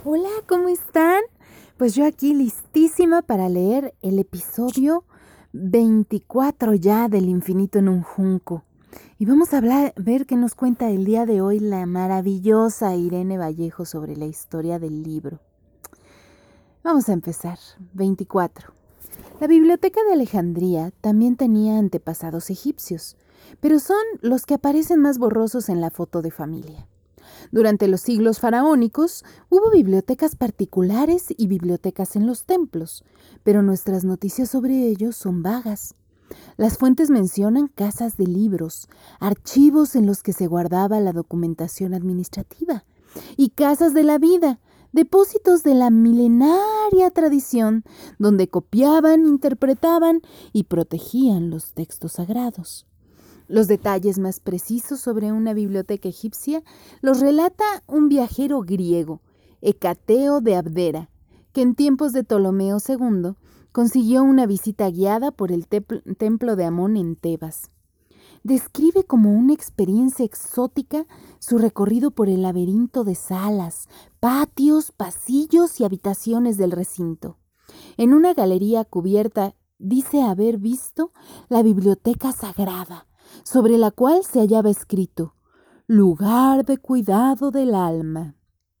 Hola, ¿cómo están? Pues yo aquí listísima para leer el episodio 24 ya del Infinito en un Junco. Y vamos a ver qué nos cuenta el día de hoy la maravillosa Irene Vallejo sobre la historia del libro. Vamos a empezar. 24. La Biblioteca de Alejandría también tenía antepasados egipcios, pero son los que aparecen más borrosos en la foto de familia. Durante los siglos faraónicos hubo bibliotecas particulares y bibliotecas en los templos, pero nuestras noticias sobre ellos son vagas. Las fuentes mencionan casas de libros, archivos en los que se guardaba la documentación administrativa, y casas de la vida, depósitos de la milenaria tradición donde copiaban, interpretaban y protegían los textos sagrados. Los detalles más precisos sobre una biblioteca egipcia los relata un viajero griego, Hecateo de Abdera, que en tiempos de Ptolomeo II consiguió una visita guiada por el templo de Amón en Tebas. Describe como una experiencia exótica su recorrido por el laberinto de salas, patios, pasillos y habitaciones del recinto. En una galería cubierta dice haber visto la biblioteca sagrada, sobre la cual se hallaba escrito «Lugar de cuidado del alma».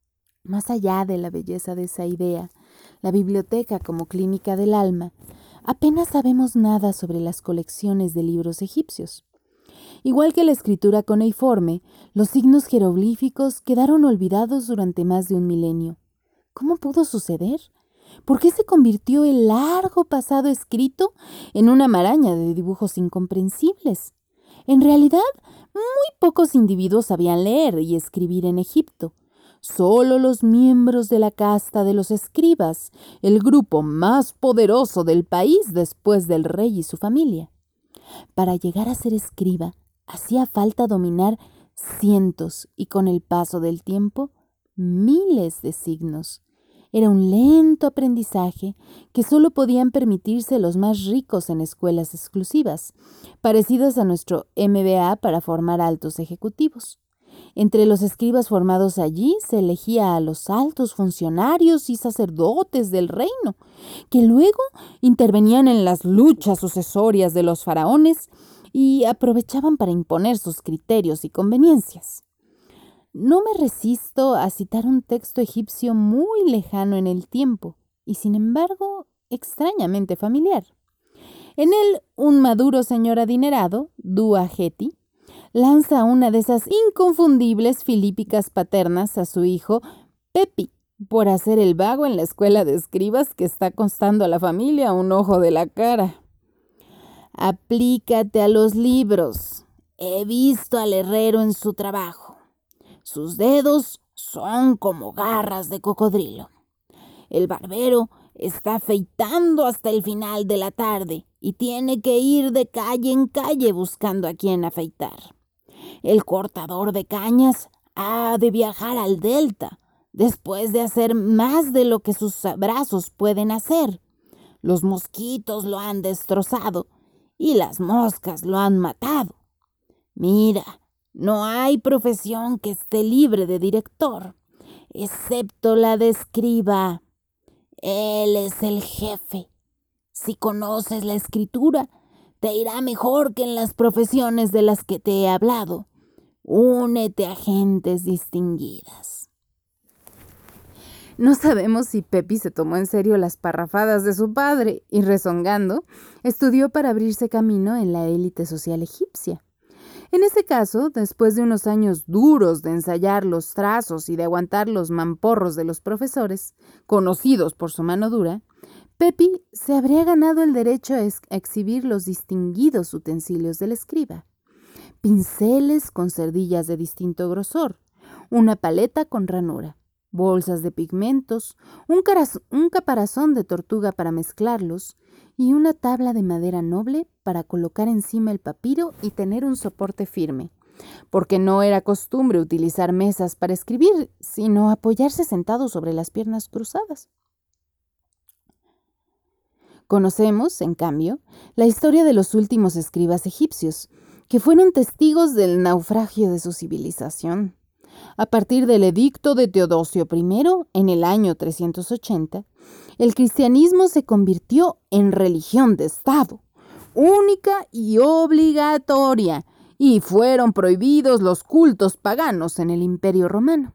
Más allá de la belleza de esa idea, la biblioteca como clínica del alma, apenas sabemos nada sobre las colecciones de libros egipcios. Igual que la escritura cuneiforme, los signos jeroglíficos quedaron olvidados durante más de un milenio. ¿Cómo pudo suceder? ¿Por qué se convirtió el largo pasado escrito en una maraña de dibujos incomprensibles? En realidad, muy pocos individuos sabían leer y escribir en Egipto. Solo los miembros de la casta de los escribas, el grupo más poderoso del país después del rey y su familia. Para llegar a ser escriba, hacía falta dominar cientos y con el paso del tiempo, miles de signos. Era un lento aprendizaje que solo podían permitirse los más ricos en escuelas exclusivas, parecidas a nuestro MBA para formar altos ejecutivos. Entre los escribas formados allí se elegía a los altos funcionarios y sacerdotes del reino, que luego intervenían en las luchas sucesorias de los faraones y aprovechaban para imponer sus criterios y conveniencias. No me resisto a citar un texto egipcio muy lejano en el tiempo y, sin embargo, extrañamente familiar. En él, un maduro señor adinerado, Dua Geti, lanza una de esas inconfundibles filípicas paternas a su hijo Pepi por hacer el vago en la escuela de escribas que está costando a la familia un ojo de la cara. Aplícate a los libros. He visto al herrero en su trabajo. Sus dedos son como garras de cocodrilo. El barbero está afeitando hasta el final de la tarde y tiene que ir de calle en calle buscando a quien afeitar. El cortador de cañas ha de viajar al delta después de hacer más de lo que sus brazos pueden hacer. Los mosquitos lo han destrozado y las moscas lo han matado. Mira, no hay profesión que esté libre de director, excepto la de escriba. Él es el jefe. Si conoces la escritura, te irá mejor que en las profesiones de las que te he hablado. Únete a gentes distinguidas. No sabemos si Pepi se tomó en serio las parrafadas de su padre y, rezongando, estudió para abrirse camino en la élite social egipcia. En ese caso, después de unos años duros de ensayar los trazos y de aguantar los mamporros de los profesores, conocidos por su mano dura, Pepi se habría ganado el derecho a exhibir los distinguidos utensilios del escriba. Pinceles con cerdillas de distinto grosor, una paleta con ranura, bolsas de pigmentos, un caparazón de tortuga para mezclarlos y una tabla de madera noble para colocar encima el papiro y tener un soporte firme, porque no era costumbre utilizar mesas para escribir, sino apoyarse sentado sobre las piernas cruzadas. Conocemos, en cambio, la historia de los últimos escribas egipcios, que fueron testigos del naufragio de su civilización. A partir del edicto de Teodosio I, en el año 380, el cristianismo se convirtió en religión de Estado, única y obligatoria, y fueron prohibidos los cultos paganos en el Imperio Romano.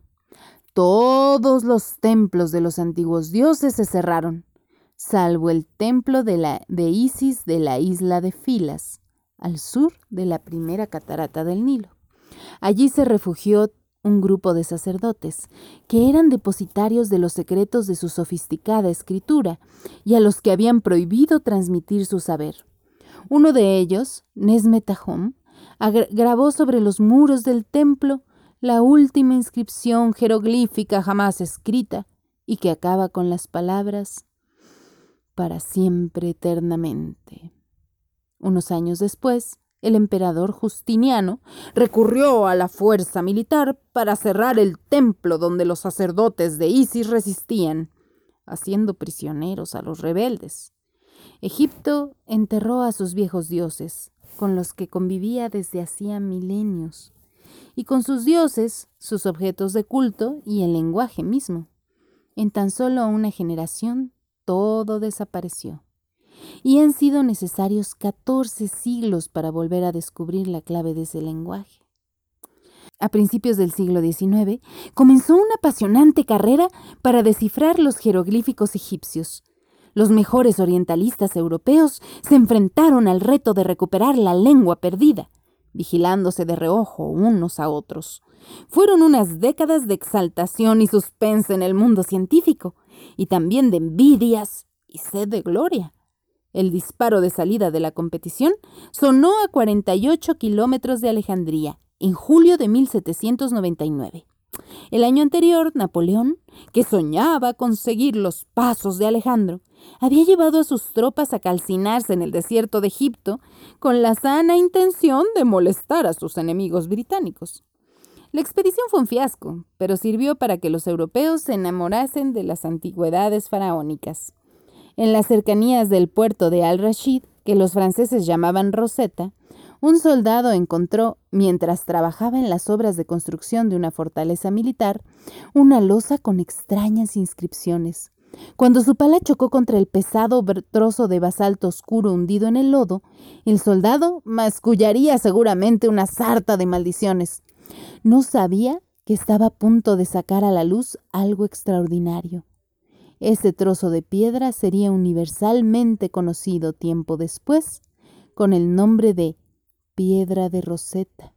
Todos los templos de los antiguos dioses se cerraron, salvo el templo de Isis de la isla de Filas, al sur de la primera catarata del Nilo. Allí se refugió un grupo de sacerdotes que eran depositarios de los secretos de su sofisticada escritura y a los que habían prohibido transmitir su saber. Uno de ellos, Nesmetahom, grabó sobre los muros del templo la última inscripción jeroglífica jamás escrita y que acaba con las palabras para siempre eternamente. Unos años después, el emperador Justiniano recurrió a la fuerza militar para cerrar el templo donde los sacerdotes de Isis resistían, haciendo prisioneros a los rebeldes. Egipto enterró a sus viejos dioses, con los que convivía desde hacía milenios, y con sus dioses, sus objetos de culto y el lenguaje mismo. En tan solo una generación, todo desapareció. Y han sido necesarios 14 siglos para volver a descubrir la clave de ese lenguaje. A principios del siglo XIX, comenzó una apasionante carrera para descifrar los jeroglíficos egipcios. Los mejores orientalistas europeos se enfrentaron al reto de recuperar la lengua perdida, vigilándose de reojo unos a otros. Fueron unas décadas de exaltación y suspense en el mundo científico, y también de envidias y sed de gloria. El disparo de salida de la competición sonó a 48 kilómetros de Alejandría, en julio de 1799. El año anterior, Napoleón, que soñaba con seguir los pasos de Alejandro, había llevado a sus tropas a calcinarse en el desierto de Egipto con la sana intención de molestar a sus enemigos británicos. La expedición fue un fiasco, pero sirvió para que los europeos se enamorasen de las antigüedades faraónicas. En las cercanías del puerto de Al-Rashid, que los franceses llamaban Rosetta, un soldado encontró, mientras trabajaba en las obras de construcción de una fortaleza militar, una losa con extrañas inscripciones. Cuando su pala chocó contra el pesado trozo de basalto oscuro hundido en el lodo, el soldado mascullaría seguramente una sarta de maldiciones. No sabía que estaba a punto de sacar a la luz algo extraordinario. Ese trozo de piedra sería universalmente conocido tiempo después con el nombre de Piedra de Rosetta.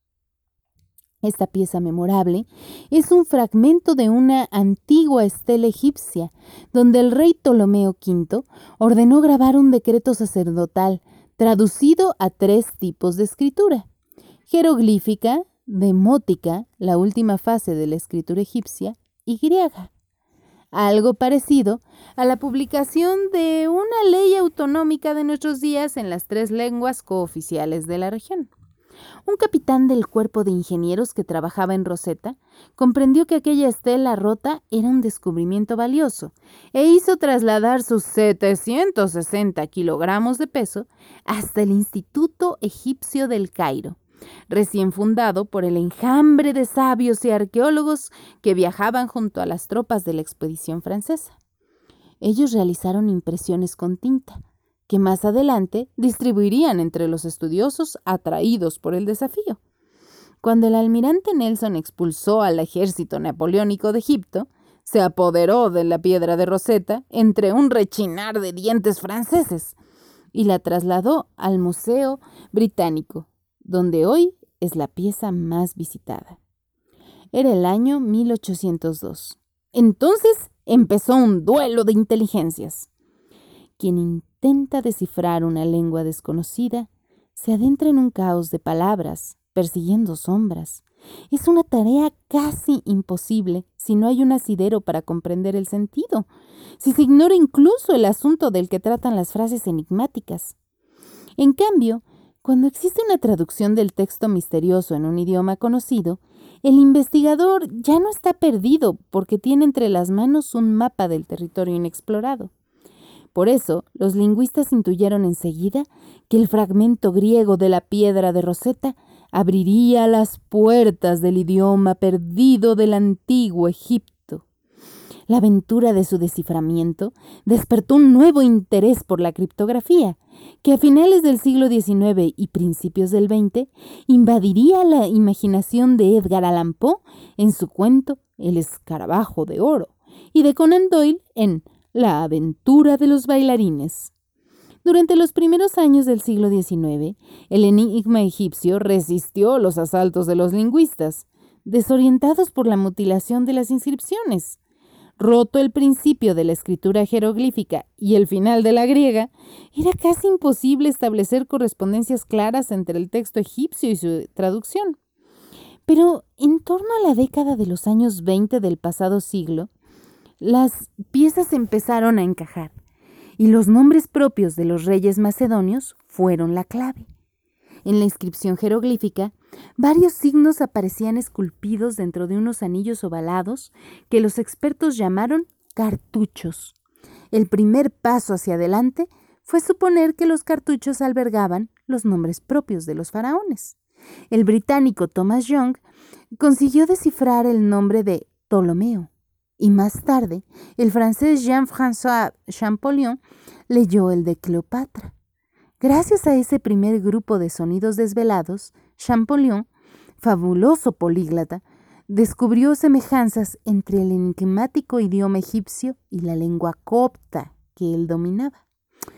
Esta pieza memorable es un fragmento de una antigua estela egipcia, donde el rey Ptolomeo V ordenó grabar un decreto sacerdotal traducido a 3 tipos de escritura: jeroglífica, demótica, la última fase de la escritura egipcia, y griega. Algo parecido a la publicación de una ley autonómica de nuestros días en las 3 lenguas cooficiales de la región. Un capitán del cuerpo de ingenieros que trabajaba en Rosetta comprendió que aquella estela rota era un descubrimiento valioso e hizo trasladar sus 760 kilogramos de peso hasta el Instituto Egipcio del Cairo, recién fundado por el enjambre de sabios y arqueólogos que viajaban junto a las tropas de la expedición francesa. Ellos realizaron impresiones con tinta, que más adelante distribuirían entre los estudiosos atraídos por el desafío. Cuando el almirante Nelson expulsó al ejército napoleónico de Egipto, se apoderó de la piedra de Rosetta entre un rechinar de dientes franceses y la trasladó al Museo Británico, donde hoy es la pieza más visitada. Era el año 1802. Entonces empezó un duelo de inteligencias. Quien intenta descifrar una lengua desconocida se adentra en un caos de palabras, persiguiendo sombras. Es una tarea casi imposible si no hay un asidero para comprender el sentido, si se ignora incluso el asunto del que tratan las frases enigmáticas. En cambio, cuando existe una traducción del texto misterioso en un idioma conocido, el investigador ya no está perdido porque tiene entre las manos un mapa del territorio inexplorado. Por eso, los lingüistas intuyeron enseguida que el fragmento griego de la piedra de Rosetta abriría las puertas del idioma perdido del antiguo Egipto. La aventura de su desciframiento despertó un nuevo interés por la criptografía, que a finales del siglo XIX y principios del XX invadiría la imaginación de Edgar Allan Poe en su cuento El escarabajo de oro y de Conan Doyle en La aventura de los bailarines. Durante los primeros años del siglo XIX, el enigma egipcio resistió los asaltos de los lingüistas, desorientados por la mutilación de las inscripciones. Roto el principio de la escritura jeroglífica y el final de la griega, era casi imposible establecer correspondencias claras entre el texto egipcio y su traducción. Pero en torno a la década de los años 20 del pasado siglo, las piezas empezaron a encajar y los nombres propios de los reyes macedonios fueron la clave. En la inscripción jeroglífica, varios signos aparecían esculpidos dentro de unos anillos ovalados que los expertos llamaron cartuchos. El primer paso hacia adelante fue suponer que los cartuchos albergaban los nombres propios de los faraones. El británico Thomas Young consiguió descifrar el nombre de Ptolomeo y más tarde el francés Jean-François Champollion leyó el de Cleopatra. Gracias a ese primer grupo de sonidos desvelados, Champollion, fabuloso políglota, descubrió semejanzas entre el enigmático idioma egipcio y la lengua copta que él dominaba.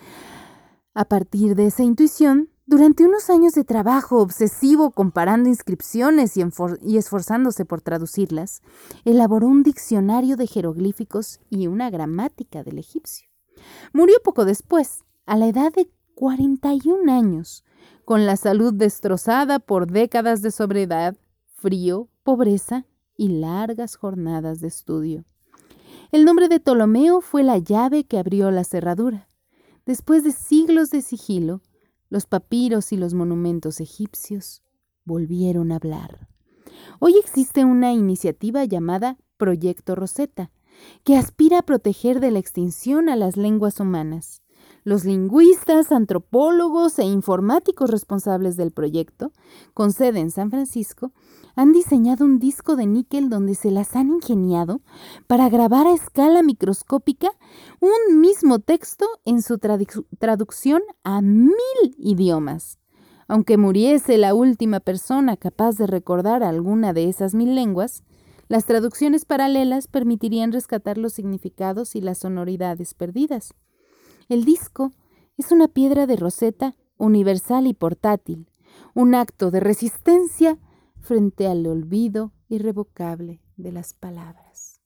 A partir de esa intuición, durante unos años de trabajo obsesivo comparando inscripciones y esforzándose por traducirlas, elaboró un diccionario de jeroglíficos y una gramática del egipcio. Murió poco después, a la edad de 41 años, con la salud destrozada por décadas de sobriedad, frío, pobreza y largas jornadas de estudio. El nombre de Ptolomeo fue la llave que abrió la cerradura. Después de siglos de sigilo, los papiros y los monumentos egipcios volvieron a hablar. Hoy existe una iniciativa llamada Proyecto Rosetta, que aspira a proteger de la extinción a las lenguas humanas. Los lingüistas, antropólogos e informáticos responsables del proyecto, con sede en San Francisco, han diseñado un disco de níquel donde se las han ingeniado para grabar a escala microscópica un mismo texto en su traducción a 1000 idiomas. Aunque muriese la última persona capaz de recordar alguna de esas 1000 lenguas, las traducciones paralelas permitirían rescatar los significados y las sonoridades perdidas. El disco es una piedra de Rosetta universal y portátil, un acto de resistencia frente al olvido irrevocable de las palabras.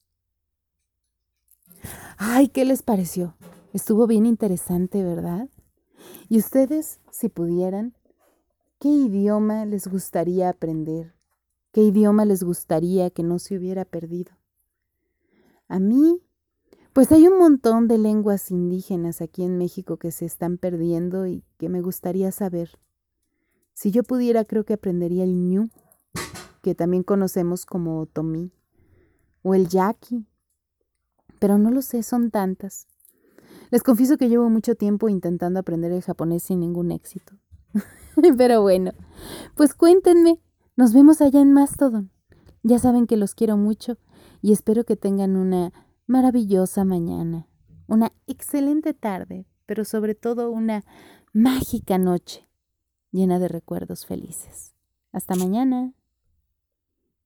¡Ay, qué les pareció! Estuvo bien interesante, ¿verdad? Y ustedes, si pudieran, ¿qué idioma les gustaría aprender? ¿Qué idioma les gustaría que no se hubiera perdido? A mí, pues hay un montón de lenguas indígenas aquí en México que se están perdiendo y que me gustaría saber. Si yo pudiera, creo que aprendería el ñu, que también conocemos como otomí, o el yaqui, pero no lo sé, son tantas. Les confieso que llevo mucho tiempo intentando aprender el japonés sin ningún éxito. Pero bueno, pues cuéntenme, nos vemos allá en Mastodon. Ya saben que los quiero mucho y espero que tengan una maravillosa mañana, una excelente tarde, pero sobre todo una mágica noche llena de recuerdos felices. Hasta mañana.